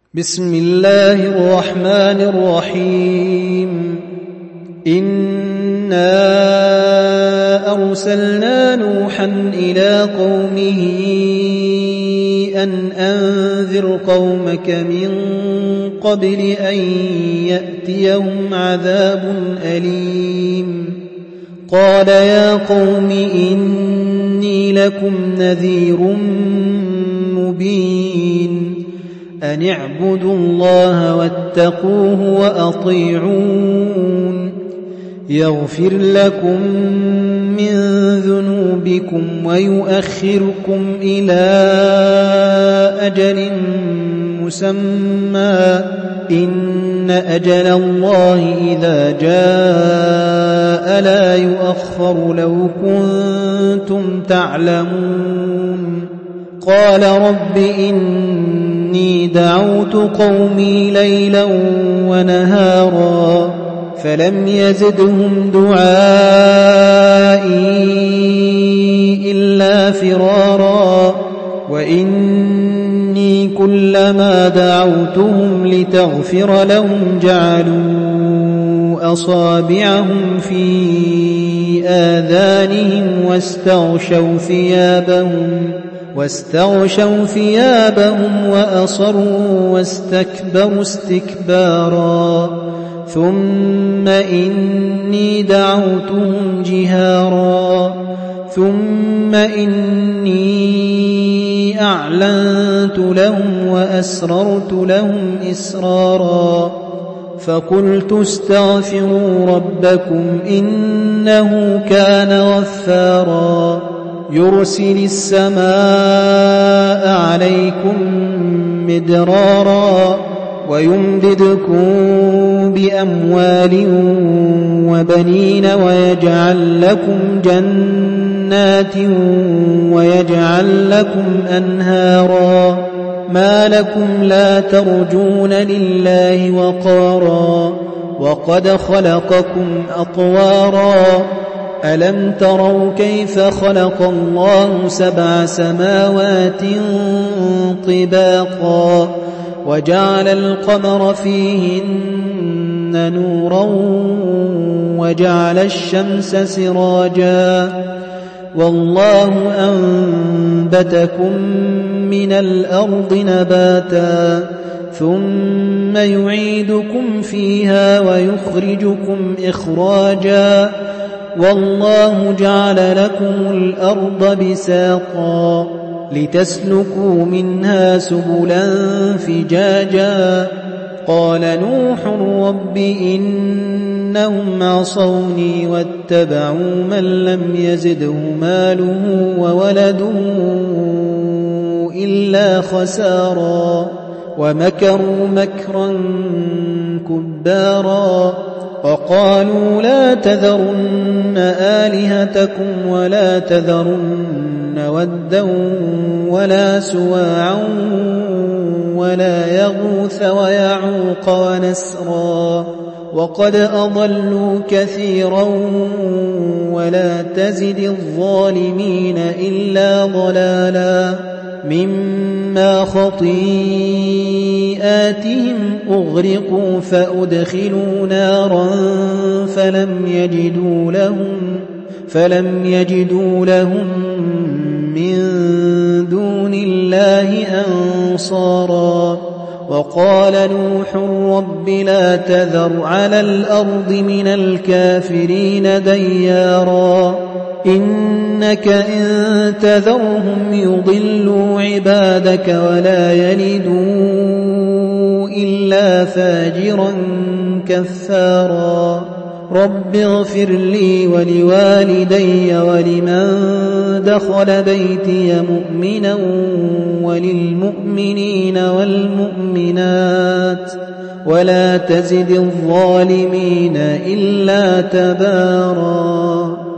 بسم الله الرحمن الرحيم إنا أرسلنا نوحا إلى قومه أن أنذر قومك من قبل أن يأتيهم عذاب أليم قال يا قوم إني لكم نذير مبين أن اعبدوا الله واتقوه وأطيعون يغفر لكم من ذنوبكم ويؤخركم إلى أجل مسمى إن أجل الله إذا جاء لا يؤخر لو كنتم تعلمون قال رب إني دعوت قومي ليلا ونهارا فلم يزدهم دعائي إلا فرارا وإني كلما دعوتهم لتغفر لهم جعلوا أصابعهم في آذانهم واستغشوا ثيابهم وأصروا واستكبروا استكبارا ثم إني دعوتهم جهارا ثم إني أعلنت لهم وأسررت لهم إسرارا فقلت استغفروا ربكم إنه كان غفارا يرسل السماء عليكم مدرارا ويمددكم بأموال وبنين ويجعل لكم جنات ويجعل لكم أنهارا ما لكم لا ترجون لله وقارا وقد خلقكم أطوارا ألم تروا كيف خلق الله 7 سماوات طباقا وجعل القمر فيهن نورا وجعل الشمس سراجا والله أنبتكم من الأرض نباتا ثم يعيدكم فيها ويخرجكم إخراجا والله جعل لكم الأرض بساطا لتسلكوا منها سبلا فجاجا قال نوح رب إنهم عصوني واتبعوا من لم يزده ماله وولده إلا خسارا ومكروا مكرا كبارا وقالوا لا تذرن آلهتكم ولا تذرن ودا ولا سواعا ولا يغوث ويعوق ونسرا وقد أضلوا كثيرا ولا تزد الظالمين إلا ضلالا مما خطيئاتهم أغرقوا فأدخلوا نارا فلم يجدوا لهم من دون الله أنصارا وقال نوح رب لا تذر على الأرض من الكافرين ديارا إنك إن تذرهم يضلوا عبادك ولا يلدوا إلا فاجرا كفارا رب اغفر لي ولوالدي ولمن دخل بيتي مؤمنا وللمؤمنين والمؤمنات ولا تزد الظالمين إلا تبارا